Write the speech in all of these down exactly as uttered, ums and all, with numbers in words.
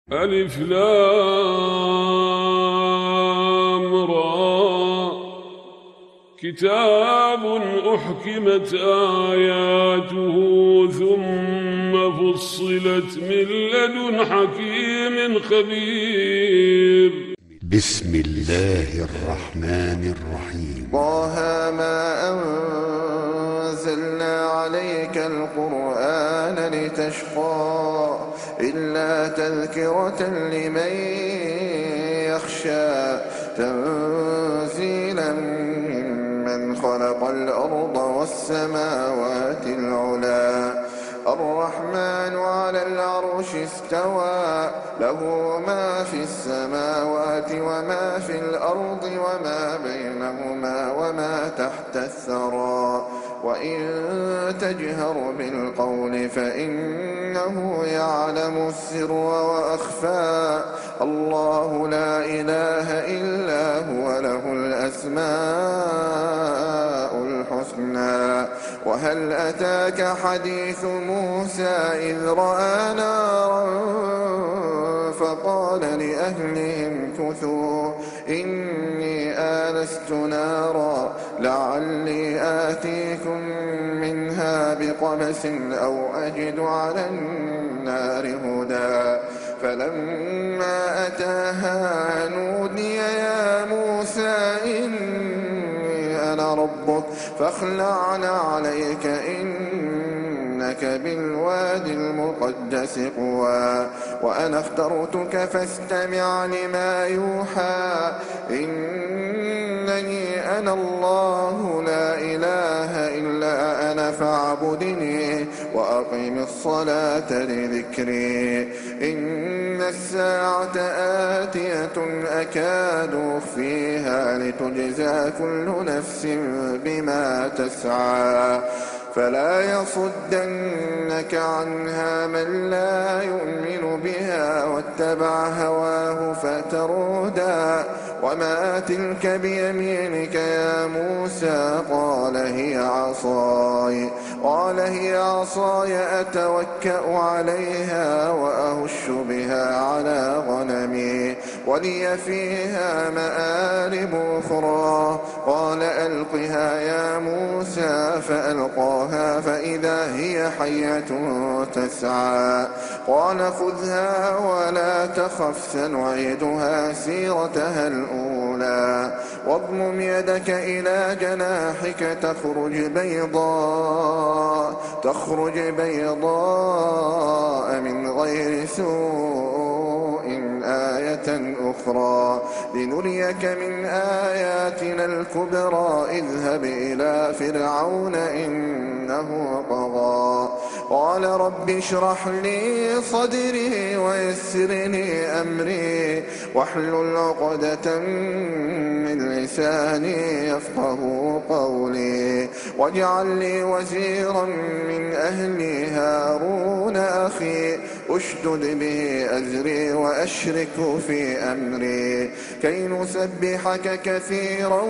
ألف لام را كتاب أحكمت آياته ثم فصلت من لدن حكيم خبير. بسم الله الرحمن الرحيم. طه ما أنزلنا عليك القرآن لتشقى إلا تذكرة لمن يخشى تنزيلا ممن خلق الأرض والسماوات العلى الرحمن على العرش استوى له ما في السماوات وما في الأرض وما بينهما وما تحت الثرى وإن تجهر بالقول فإنه يعلم السر وأخفى الله لا إله إلا هو له الأسماء الحسنى. وهل أتاك حديث موسى إذ رأى نارا فقال لأهلهم كثوا إني آنست نارا لعلي آتيكم منها بقبس أو أجد على النار هدى فلما أتاها نودي يا موسى إني أنا ربك فاخلع عليك إنك بالوادي المقدس طوى وأنا اخترتك فاستمع لما يوحى إنني أنا الله لا إله إلا أنا فاعبدني وأقم الصلاة لذكري إن الساعة آتية أكاد أخفيها لتجزى كل نفس بما تسعى فلا يصدنك عنها من لا يؤمن بها واتبع هواه فتردى وما تلك بيمينك يا موسى قال هي عصاي قال هي عصاي أتوكأ عليها وأهش بها على غنمي ولي فيها مآرب أخرى قال ألقها يا موسى فألقاها فإذا هي حية تسعى قال خذها ولا تخف سنعيدها سيرتها الأولى واضمم يدك إلى جناحك تخرج بيضاء تخرج بيضاء من غير سوء آية أخرى لنريك من آياتنا الكبرى اذهب إلى فرعون إنه طغى قال رب اشرح لي صدري ويسر لي أمري واحلل عقدة من لساني يفقه قولي واجعل لي وزيرا من أهلي هارون أخي أشدد به أزري وأشركه في أمري كي نسبحك كثيرا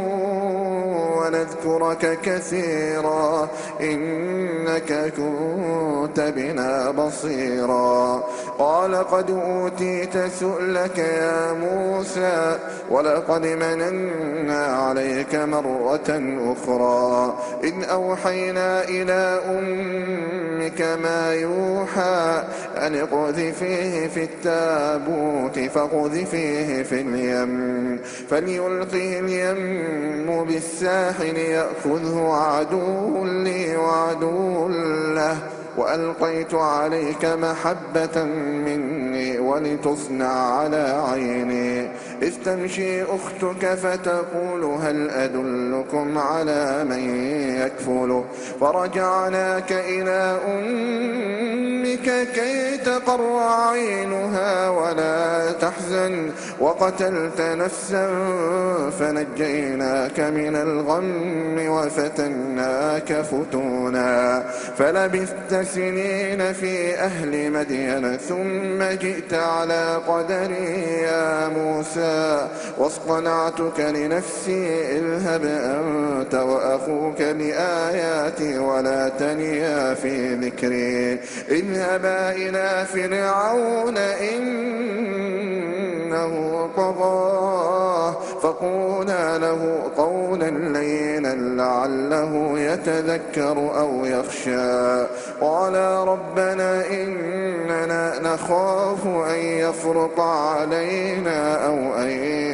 ونذكرك كثيرا إنك كنت بنا بصيرا قال قد أوتيت سؤلك يا موسى ولقد مننا عليك مرة أخرى إذ أوحينا إلى أمك ما يوحى أن اقذفيه في التابوت فاقذفيه في اليم فليلقه اليم بالساحل يأخذه عدو لي وعدو له وألقيت عليك محبة مني ولتصنع على عيني إذ تمشي أختك فتقول هل أدلكم على من يكفله فرجعناك إلى أمك كي تقر عينها ولا تحزن وقتلت نفسا فنجيناك من الغم وفتناك فتونا فلبثت سنين في أهل مدين ثم جئت على قدري يا موسى واصطنعتك لنفسي اذهب أنت وأخوك بآياتي ولا تنيا في ذكري اذهبا إلى فرعون إن طغى فقولا له قولا لينا لعله يتذكر أو يخشى قالا ربنا إننا نخاف أن يفرط علينا أو أن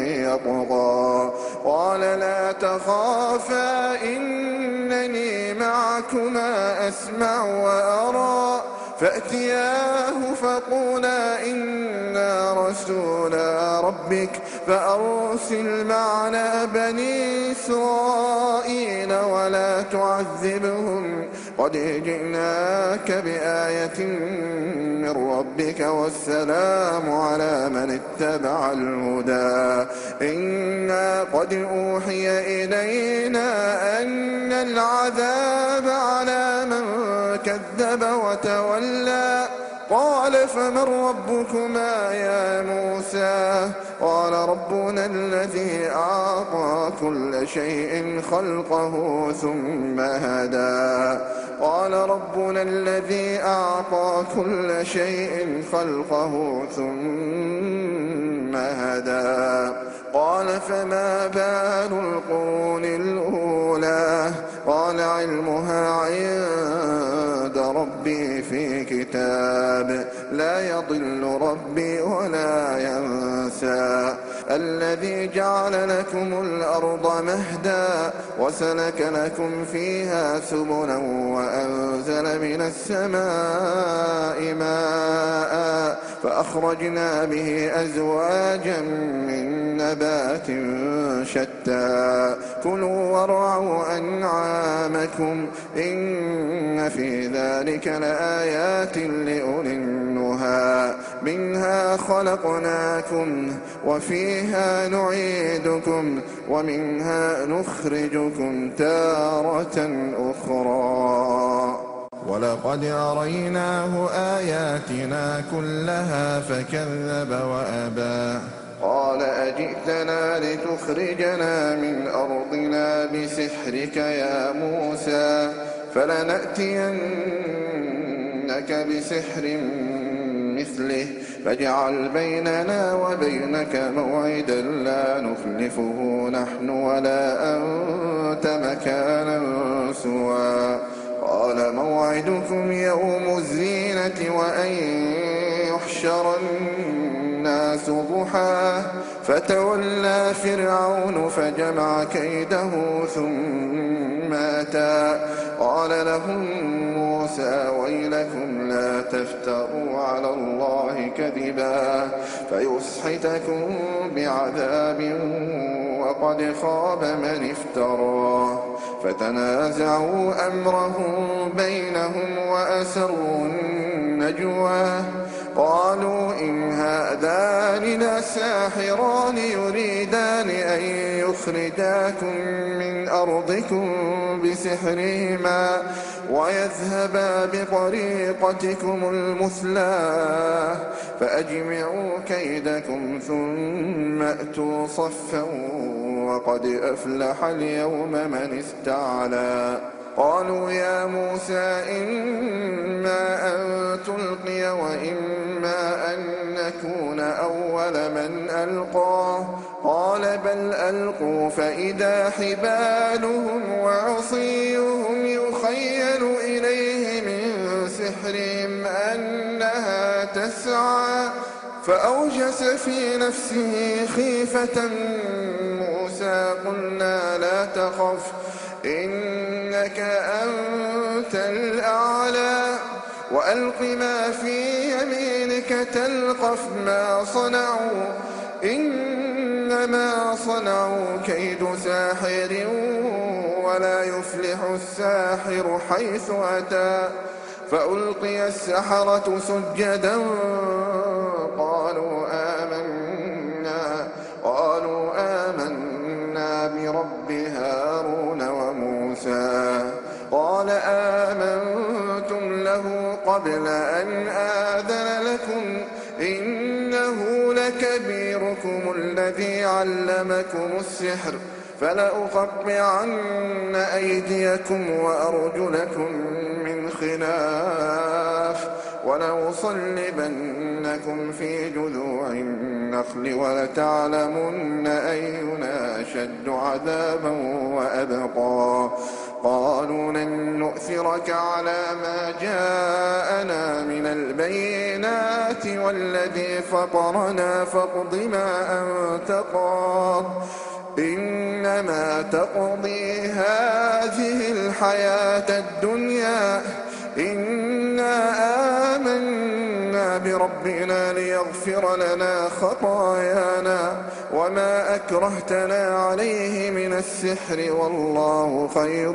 يطغى قال لا تخافا إنني معكما أسمع وأرى فأتياه فقولا إنا رسولا ربك فأرسل معنا بني إسرائيل ولا تعذبهم قد جئناك بآية من ربك والسلام على من اتبع الهدى إنا قد أوحي إلينا أن العذاب على من كذب وتولى قال فمن ربكما يا موسى قال ربنا الذي أعطى كل شيء خلقه ثم هدى قال ربنا الذي أعطى كل شيء خلقه ثم هدى قال فما بال القرون الأولى قال علمها عند ربي في كتاب لا يضل ربي ولا ينسى الذي جعل لكم الأرض مهدا وسلك لكم فيها سبلا وأنزل من السماء ماء فأخرجنا به أزواجا من نبات شتى كلوا وارعوا أنعامكم إن في ذلك لآيات لأولي النهى منها خلقناكم وفيها نعيدكم ومنها نخرجكم تارة أخرى ولقد أريناه آياتنا كلها فكذب وأبى قال أجئتنا لتخرجنا من أرضنا بسحرك يا موسى فلنأتينك بسحر مثله فاجعل بيننا وبينك موعدا لا نخلفه نحن ولا أنت مكانا سوى قال موعدكم يوم الزينة وأن يحشر الناس ضحى فتولى فرعون فجمع كيده ثم أتى قال لهم موسى ويلكم لا تفتروا على الله كذبا فيسحتكم بعذاب وقد خاب من افترى فتنازعوا أمرهم بينهم وأسروا النجوى قالوا إن هذان لساحران يريدان أن يخرجاكم من أرضكم بسحرهما ويذهبا بطريقتكم المثلى فأجمعوا كيدكم ثم أتوا صفا وقد أفلح اليوم من استعلى قالوا يا موسى إما أن تلقي وإما أن نكون أول من ألقى قال بل ألقوا فإذا حبالهم وعصيهم يخيل إليه من سحرهم أنها تسعى فأوجس في نفسه خيفة موسى قلنا لا تخف إنك أنت الأعلى وألق ما في يمينك تلقف ما صنعوا إنما صنعوا كيد ساحر ولا يفلح الساحر حيث أتى فألقي السحرة سجدا قالوا آمنا قالوا آمنا برب هارون وموسى قال آمنتم له قبل أن آذن لكم إنه لكبيركم الذي علمكم السحر فلأقطعن أيديكم وأرجلكم من خلاف ولأصلبنكم في جذوع النخل ولتعلمن أينا أشد عذابا وأبقى قالوا لن نؤثرك على ما جاءنا من البينات والذي فطرنا فاقض ما أنت قاض إنما تقضي هذه الحياة الدنيا إنا آمنا بربنا ليغفر لنا خطايانا وما أكرهتنا عليه من السحر والله خير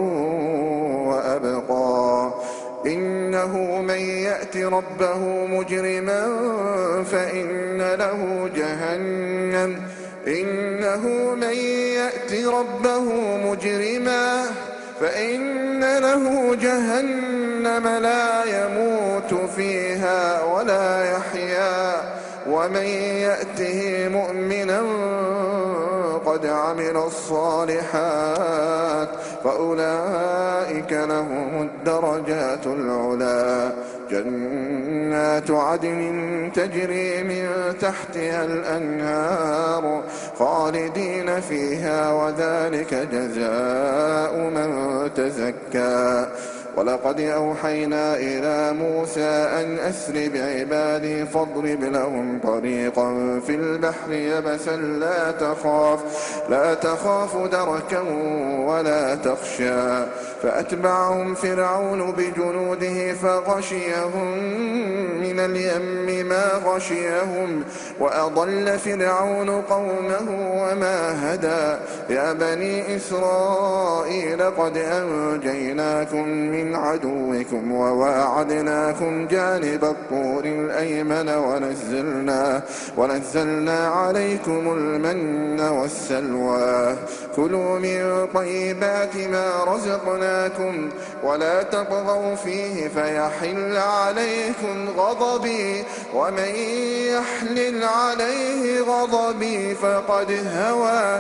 وأبقى إنه من يأت ربه مجرما فإن له جهنم إنه من يأت ربه مجرما فإن له جهنم لا يموت فيها ولا يحيا ومن يأته مؤمنا قد عمل الصالحات فأولئك لهم الدرجات العلى جنات عدن تجري من تحتها الأنهار خالدين فيها وذلك جزاء من تزكى ولقد أوحينا إلى موسى أن أسر بعبادي فاضرب لهم طريقا في البحر يبسا لا تخاف لا تخاف دركا ولا تخشى فأتبعهم فرعون بجنوده فغشيهم من اليم ما غشيهم وأضل فرعون قومه وما هدى يا بني إسرائيل قد أنجيناكم من عدوكم وواعدناكم جانب الطور الأيمن ونزلنا, ونزلنا عليكم المن والسلوى كلوا من طيبات ما رزقناكم ولا تطغوا فيه فيحل عليكم غضبي ومن يحلل عليه غضبي فقد هوى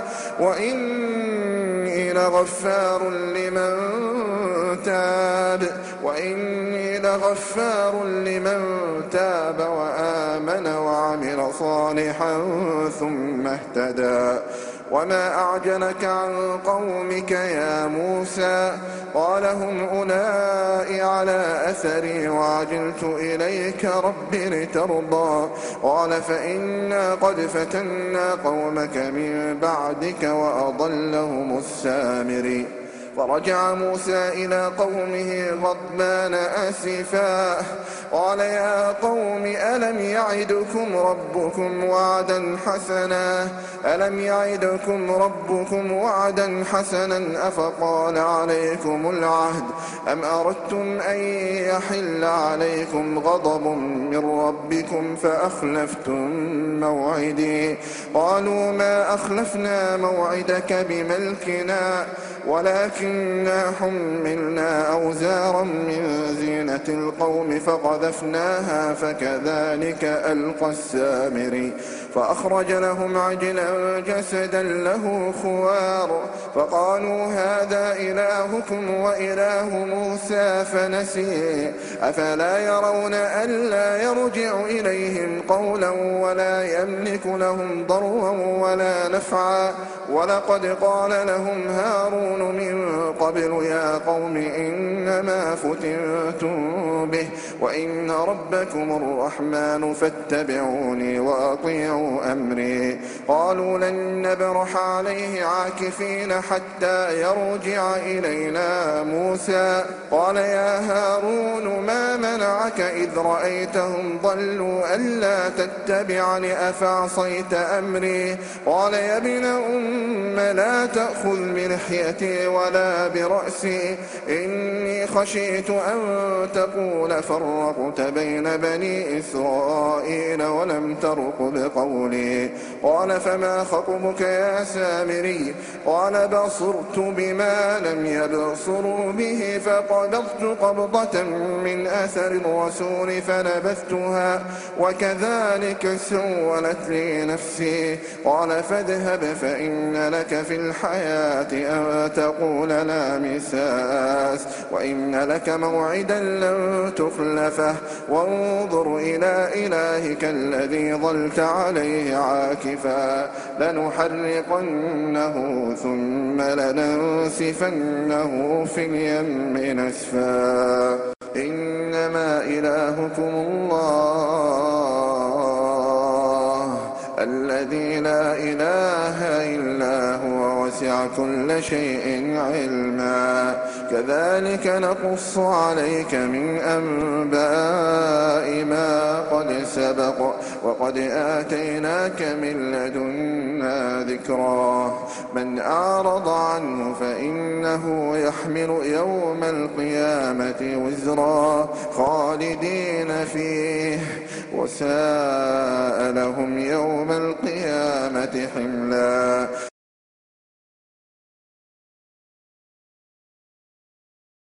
وإني لغفار لمن تاب وإني لغفار لمن تاب وآمن وعمل صالحا ثم اهتدى وما أعجلك عن قومك يا موسى قال هم أولئك على أثري وعجلت إليك رب لترضى قال فإنا قد فتنا قومك من بعدك وأضلهم السامري فرجع موسى إلى قومه غضبان آسفا قال يا قوم ألم يعدكم ربكم وعدا حسنا ألم يعدكم ربكم وعدا حسنا أفقال عليكم العهد أم أردتم أن يحل عليكم غضب من ربكم فأخلفتم موعدي قالوا ما أخلفنا موعدك بملكنا ولكننا حملنا أوزارا من زينة القوم فقذفناها فكذلك ألقى السامري فأخرج لهم عجلا جسدا له خوار فقالوا هذا إلهكم وإله موسى فنسي أفلا يرون ألا يرجع إليهم قولا ولا يملك لهم ضرا ولا نفعا ولقد قال لهم هارون من قبل يا قوم إنما فتنتم به وإن ربكم الرحمن فاتبعوني وأطيعوا أمري قالوا لن نبرح عليه عاكفين حتى يرجع إلينا موسى قال يا هارون ما منعك إذ رأيتهم ضلوا ألا تتبعني أفعصيت أمري قال يا ابن أم لا تأخذ بلحيتي ولا برأسي إني خشيت أن تقول فرقت بين بني إسرائيل ولم ترقب قولي. قال فما خطبك يا سامري؟ قال بصرت بما لم يبصروا به فقبضت قبضة من أثر الرسول فنبذتها وكذلك سولت لي نفسي. قال فاذهب فإن لك في الحياة أن تقول لا مساس وإن لك موعدا لن تخلفه وانظر إلى إلهك الذي ظلت عليه عاكفا لنحرقنه ثم لننسفنه في اليم نسفا إنما إلهكم الله الذي لا إله إلا هو وسع كل شيء علما كذلك نقص عليك من أنباء ما قد سبق وقد آتيناك من لدنا ذكرا من أعرض عنه فإنه يحمل يوم القيامة وزرا خالدين فيه وساء لهم يوم القيامة حملا.